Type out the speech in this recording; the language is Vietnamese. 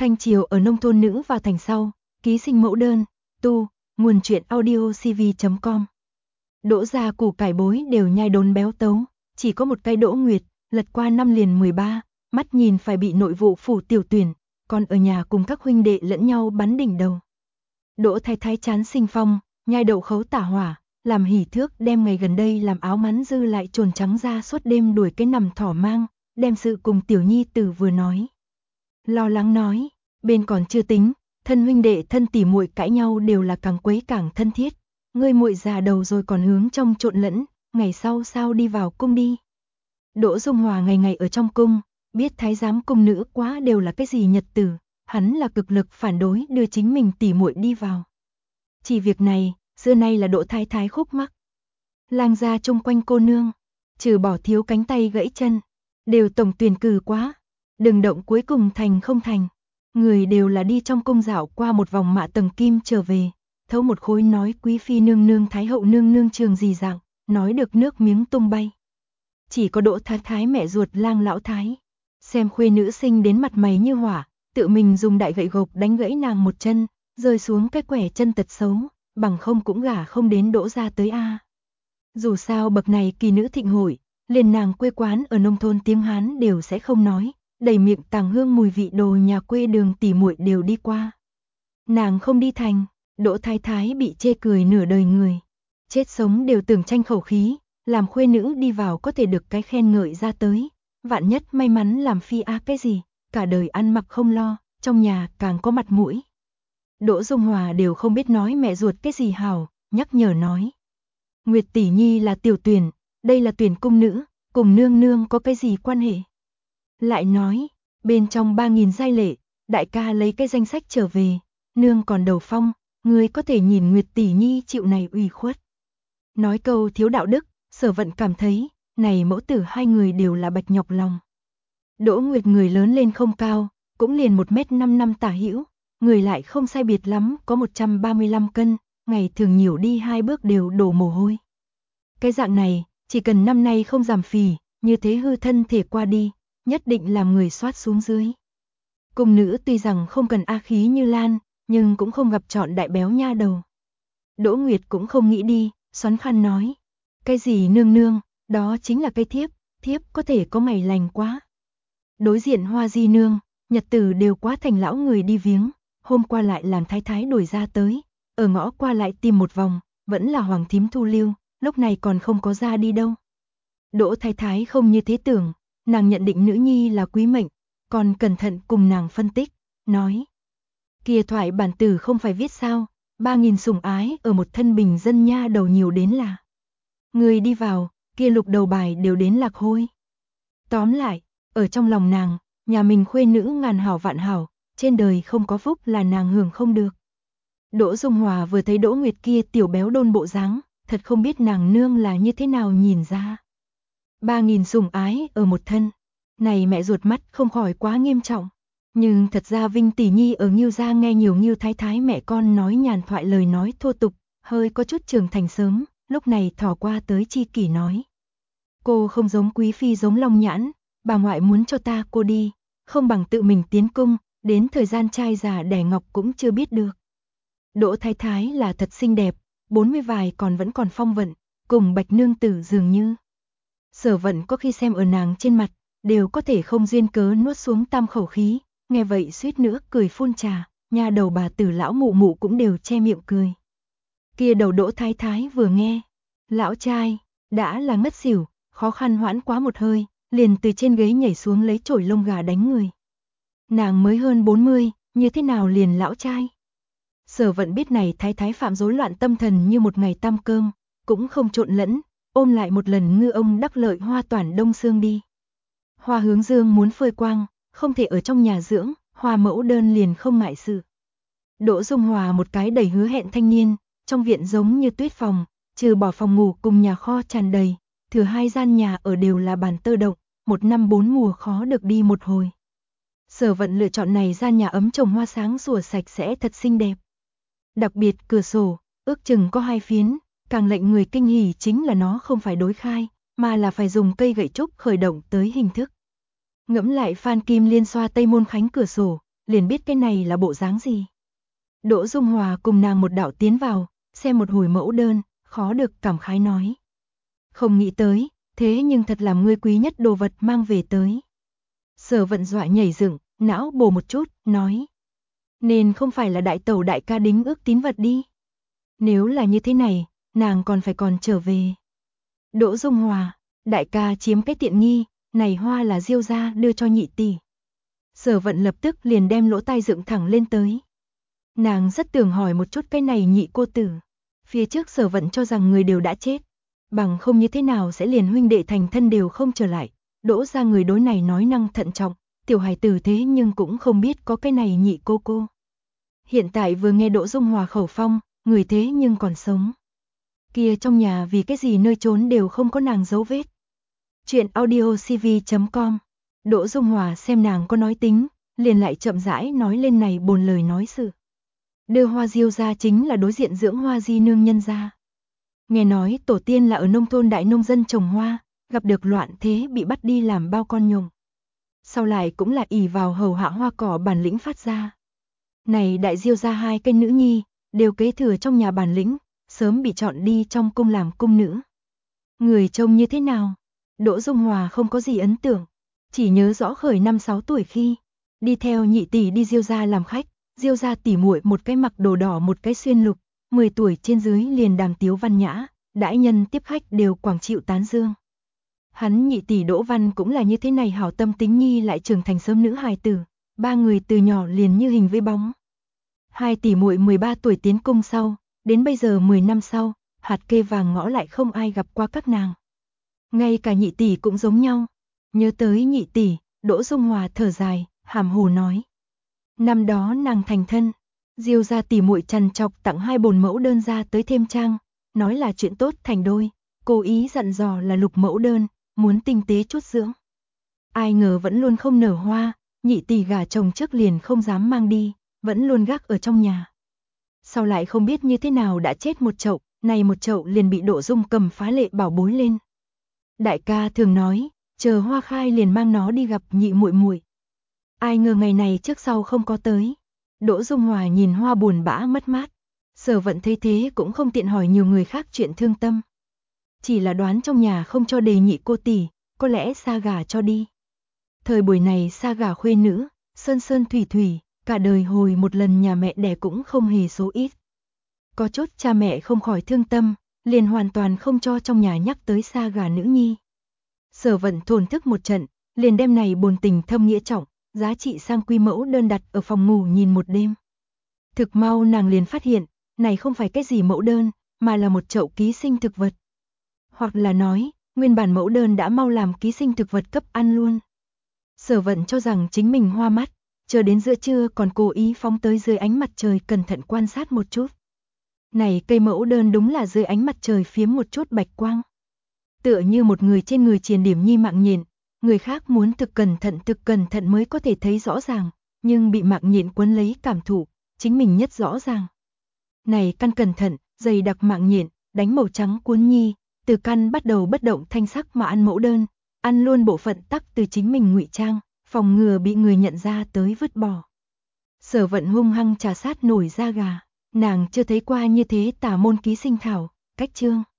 Thanh Triều ở nông thôn nữ vào thành sau, ký sinh mẫu đơn, tu, nguồn truyện audio cv.com. Đỗ gia củ cải bối đều nhai đốn béo tấu, chỉ có một cây Đỗ Nguyệt, lật qua năm liền 13, mắt nhìn phải bị nội vụ phủ tiểu tuyển, còn ở nhà cùng các huynh đệ lẫn nhau bắn đỉnh đầu. Đỗ Thái Thái chán sinh phong, nhai đậu khấu tả hỏa, làm hỉ thước đem ngày gần đây làm áo mắn dư lại trồn trắng ra suốt đêm đuổi cái nằm thỏ mang, đem sự cùng tiểu nhi tử vừa nói. Lo lắng nói, bên còn chưa tính, thân huynh đệ thân tỉ muội cãi nhau đều là càng quấy càng thân thiết, ngươi muội già đầu rồi còn hướng trong trộn lẫn, ngày sau sao đi vào cung đi. Đỗ Dung Hòa ngày ngày ở trong cung, biết thái giám cung nữ quá đều là cái gì nhật tử, hắn là cực lực phản đối đưa chính mình tỉ muội đi vào. Chỉ việc này, xưa nay là Đỗ Thái Thái khúc mắc. Lang gia chung quanh cô nương, trừ bỏ thiếu cánh tay gãy chân, đều tổng tuyển cử quá, đừng động cuối cùng thành không thành. Người đều là đi trong cung dạo qua một vòng mạ tầng kim trở về, thấu một khối nói quý phi nương nương thái hậu nương nương trường gì dạng, nói được nước miếng tung bay. Chỉ có Đỗ Thái Thái mẹ ruột Lang lão thái, xem khuê nữ sinh đến mặt mày như hỏa, tự mình dùng đại gậy gộc đánh gãy nàng một chân, rơi xuống cái quẻ chân tật xấu, bằng không cũng gả không đến Đỗ gia tới a. Dù sao bậc này kỳ nữ thịnh hội, liền nàng quê quán ở nông thôn tiếng Hán đều sẽ không nói, đầy miệng tàng hương mùi vị đồ nhà quê đường tỉ muội đều đi qua. Nàng không đi thành, Đỗ Thái Thái bị chê cười nửa đời người, chết sống đều tưởng tranh khẩu khí, làm khuê nữ đi vào có thể được cái khen ngợi ra tới, vạn nhất may mắn làm phi á cái gì, cả đời ăn mặc không lo, trong nhà càng có mặt mũi. Đỗ Dung Hòa đều không biết nói mẹ ruột cái gì hảo, nhắc nhở nói. Nguyệt tỷ nhi là tiểu tuyển, đây là tuyển cung nữ, cùng nương nương có cái gì quan hệ. Lại nói, bên trong 3.000 giai lệ, đại ca lấy cái danh sách trở về, nương còn đầu phong, người có thể nhìn Nguyệt tỷ nhi chịu này ủy khuất. Nói câu thiếu đạo đức, Sở Vận cảm thấy, này mẫu tử hai người đều là bạch nhọc lòng. Đỗ Nguyệt người lớn lên không cao, cũng liền 1m5 năm tả hữu, người lại không sai biệt lắm, có 135 cân, ngày thường nhiều đi 2 bước đều đổ mồ hôi. Cái dạng này, chỉ cần năm nay không giảm phì, như thế hư thân thể qua đi, nhất định làm người soát xuống dưới. Cung nữ tuy rằng không cần a khí như Lan, nhưng cũng không gặp chọn đại béo nha đầu. Đỗ Nguyệt cũng không nghĩ đi, xoắn khăn nói. Cái gì nương nương, đó chính là cây thiếp, thiếp có thể có ngày lành quá. Đối diện Hoa Di nương, nhật tử đều quá thành lão người đi viếng, hôm qua lại làm thái thái đuổi ra tới, ở ngõ qua lại tìm một vòng, vẫn là hoàng thím thu lưu, lúc này còn không có ra đi đâu. Đỗ Thái Thái không như thế tưởng, nàng nhận định nữ nhi là quý mệnh, còn cẩn thận cùng nàng phân tích, nói. Kia thoại bản tử không phải viết sao, 3.000 sủng ái ở một thân bình dân nha đầu nhiều đến là. Người đi vào, kia lục đầu bài đều đến lạc hôi. Tóm lại, ở trong lòng nàng, nhà mình khuê nữ ngàn hảo vạn hảo, trên đời không có phúc là nàng hưởng không được. Đỗ Dung Hòa vừa thấy Đỗ Nguyệt kia tiểu béo đôn bộ dáng, thật không biết nàng nương là như thế nào nhìn ra. 3.000 sủng ái ở một thân, này mẹ ruột mắt không khỏi quá nghiêm trọng. Nhưng thật ra Vinh tỷ nhi ở Ngưu gia nghe nhiều Ngưu thái thái mẹ con nói nhàn thoại lời nói thô tục, hơi có chút trưởng thành sớm, lúc này thỏ qua tới chi kỷ nói. Cô không giống quý phi giống long nhãn, bà ngoại muốn cho ta cô đi, không bằng tự mình tiến cung, đến thời gian trai già đẻ ngọc cũng chưa biết được. Đỗ Thái Thái là thật xinh đẹp, 40 vài còn vẫn còn phong vận, cùng Bạch nương tử dường như. Sở Vận có khi xem ở nàng trên mặt, đều có thể không duyên cớ nuốt xuống tam khẩu khí, nghe vậy suýt nữa cười phun trà, nhà đầu bà tử lão mụ mụ cũng đều che miệng cười. Kia đầu Đỗ Thái Thái vừa nghe, lão trai, đã là ngất xỉu, khó khăn hoãn quá một hơi, liền từ trên ghế nhảy xuống lấy chổi lông gà đánh người. Nàng mới hơn 40, như thế nào liền lão trai? Sở Vận biết này Thái Thái phạm rối loạn tâm thần như một ngày tam cơm, cũng không trộn lẫn, ôm lại một lần ngư ông đắc lợi Hoa Toản Đông Sương đi. Hoa Hướng Dương muốn phơi quang, không thể ở trong nhà dưỡng, Hoa mẫu đơn liền không ngại sự. Đỗ Dung Hòa một cái đầy hứa hẹn thanh niên, trong viện giống như tuyết phòng, trừ bỏ phòng ngủ cùng nhà kho tràn đầy, thừa 2 gian nhà ở đều là bàn tơ động, 1 năm 4 mùa khó được đi một hồi. Sở Vận lựa chọn này gian nhà ấm trồng hoa sáng sủa sạch sẽ thật xinh đẹp. Đặc biệt cửa sổ, ước chừng có 2 phiến, càng lệnh người kinh hỉ chính là nó không phải đối khai, mà là phải dùng cây gậy trúc khởi động tới hình thức. Ngẫm lại Phan Kim Liên xoa Tây Môn Khánh cửa sổ, liền biết cái này là bộ dáng gì. Đỗ Dung Hòa cùng nàng một đạo tiến vào, xem một hồi mẫu đơn, khó được cảm khái nói. Không nghĩ tới, thế nhưng thật làm ngươi quý nhất đồ vật mang về tới. Sở Vận dọa nhảy dựng, não bổ một chút, nói. Nên không phải là đại tẩu đại ca đính ước tín vật đi. Nếu là như thế này, nàng còn trở về. Đỗ Dung Hòa, đại ca chiếm cái tiện nghi, này hoa là Diêu gia đưa cho nhị tỷ. Sở Vận lập tức liền đem lỗ tai dựng thẳng lên tới. Nàng rất tưởng hỏi một chút cái này nhị cô tử. Phía trước Sở Vận cho rằng người đều đã chết, bằng không như thế nào sẽ liền huynh đệ thành thân đều không trở lại. Đỗ gia người đối này nói năng thận trọng, tiểu hài tử thế nhưng cũng không biết có cái này nhị cô. Hiện tại vừa nghe Đỗ Dung Hòa khẩu phong, người thế nhưng còn sống. Kia trong nhà vì cái gì nơi trốn đều không có nàng dấu vết. Chuyện audiocv.com. Đỗ Dung Hòa xem nàng có nói tính, liền lại chậm rãi nói lên này bồn lời nói sự. Đưa hoa Diêu ra chính là đối diện dưỡng hoa di nương nhân gia. Nghe nói tổ tiên là ở nông thôn đại nông dân trồng hoa, gặp được loạn thế bị bắt đi làm bao con nhộng. Sau lại cũng là ỷ vào hầu hạ hoa cỏ bản lĩnh phát ra. Này đại Diêu ra hai cái nữ nhi, đều kế thừa trong nhà bản lĩnh, sớm bị chọn đi trong cung làm cung nữ. Người trông như thế nào? Đỗ Dung Hòa không có gì ấn tượng, chỉ nhớ rõ khởi 5-6 tuổi khi, đi theo nhị tỷ đi Diêu gia làm khách, Diêu gia tỉ muội một cái mặc đồ đỏ một cái xuyên lục, 10 tuổi trên dưới liền đàm tiếu văn nhã, đãi nhân tiếp khách đều quảng chịu tán dương. Hắn nhị tỷ Đỗ Văn cũng là như thế này hảo tâm tính nhi lại trưởng thành sớm nữ hài tử, ba người từ nhỏ liền như hình với bóng. Hai tỷ muội 13 tuổi tiến cung sau, đến bây giờ 10 năm sau, hạt kê vàng ngõ lại không ai gặp qua các nàng. Ngay cả nhị tỷ cũng giống nhau. Nhớ tới nhị tỷ, Đỗ Dung Hòa thở dài, hàm hồ nói. Năm đó nàng thành thân, Diêu gia tỷ muội trằn trọc tặng 2 bồn mẫu đơn ra tới thêm trang, nói là chuyện tốt thành đôi, cố ý dặn dò là lục mẫu đơn, muốn tinh tế chút dưỡng. Ai ngờ vẫn luôn không nở hoa, nhị tỷ gả chồng trước liền không dám mang đi, vẫn luôn gác ở trong nhà. Sau lại không biết như thế nào đã chết một chậu, này một chậu liền bị Đỗ Dung cầm phá lệ bảo bối lên. Đại ca thường nói, chờ hoa khai liền mang nó đi gặp nhị muội muội. Ai ngờ ngày này trước sau không có tới. Đỗ Dung Hòa nhìn hoa buồn bã mất mát. Sở Vận thấy thế cũng không tiện hỏi nhiều người khác chuyện thương tâm. Chỉ là đoán trong nhà không cho đề nhị cô tỷ, có lẽ xa gả cho đi. Thời buổi này xa gả khuê nữ, sơn sơn thủy thủy, cả đời hồi một lần nhà mẹ đẻ cũng không hề số ít. Có chút cha mẹ không khỏi thương tâm, liền hoàn toàn không cho trong nhà nhắc tới xa gả nữ nhi. Sở Vận thổn thức một trận, liền đem này bồn tình thâm nghĩa trọng, giá trị sang quy mẫu đơn đặt ở phòng ngủ nhìn một đêm. Thực mau nàng liền phát hiện, này không phải cái gì mẫu đơn, mà là một chậu ký sinh thực vật. Hoặc là nói, nguyên bản mẫu đơn đã mau làm ký sinh thực vật cấp ăn luôn. Sở Vận cho rằng chính mình hoa mắt, chờ đến giữa trưa còn cố ý phóng tới dưới ánh mặt trời cẩn thận quan sát một chút. Này cây mẫu đơn đúng là dưới ánh mặt trời phiếm một chút bạch quang. Tựa như một người trên người triền điểm nhi mạng nhện, người khác muốn thực cẩn thận mới có thể thấy rõ ràng, nhưng bị mạng nhện quấn lấy cảm thụ, chính mình nhất rõ ràng. Này căn cẩn thận, dày đặc mạng nhện, đánh màu trắng cuốn nhi, từ căn bắt đầu bất động thanh sắc mà ăn mẫu đơn, ăn luôn bộ phận tắc từ chính mình ngụy trang, phòng ngừa bị người nhận ra tới vứt bỏ. Sở Vận hung hăng trà sát nổi da gà, nàng chưa thấy qua như thế tà môn ký sinh thảo, cách chương.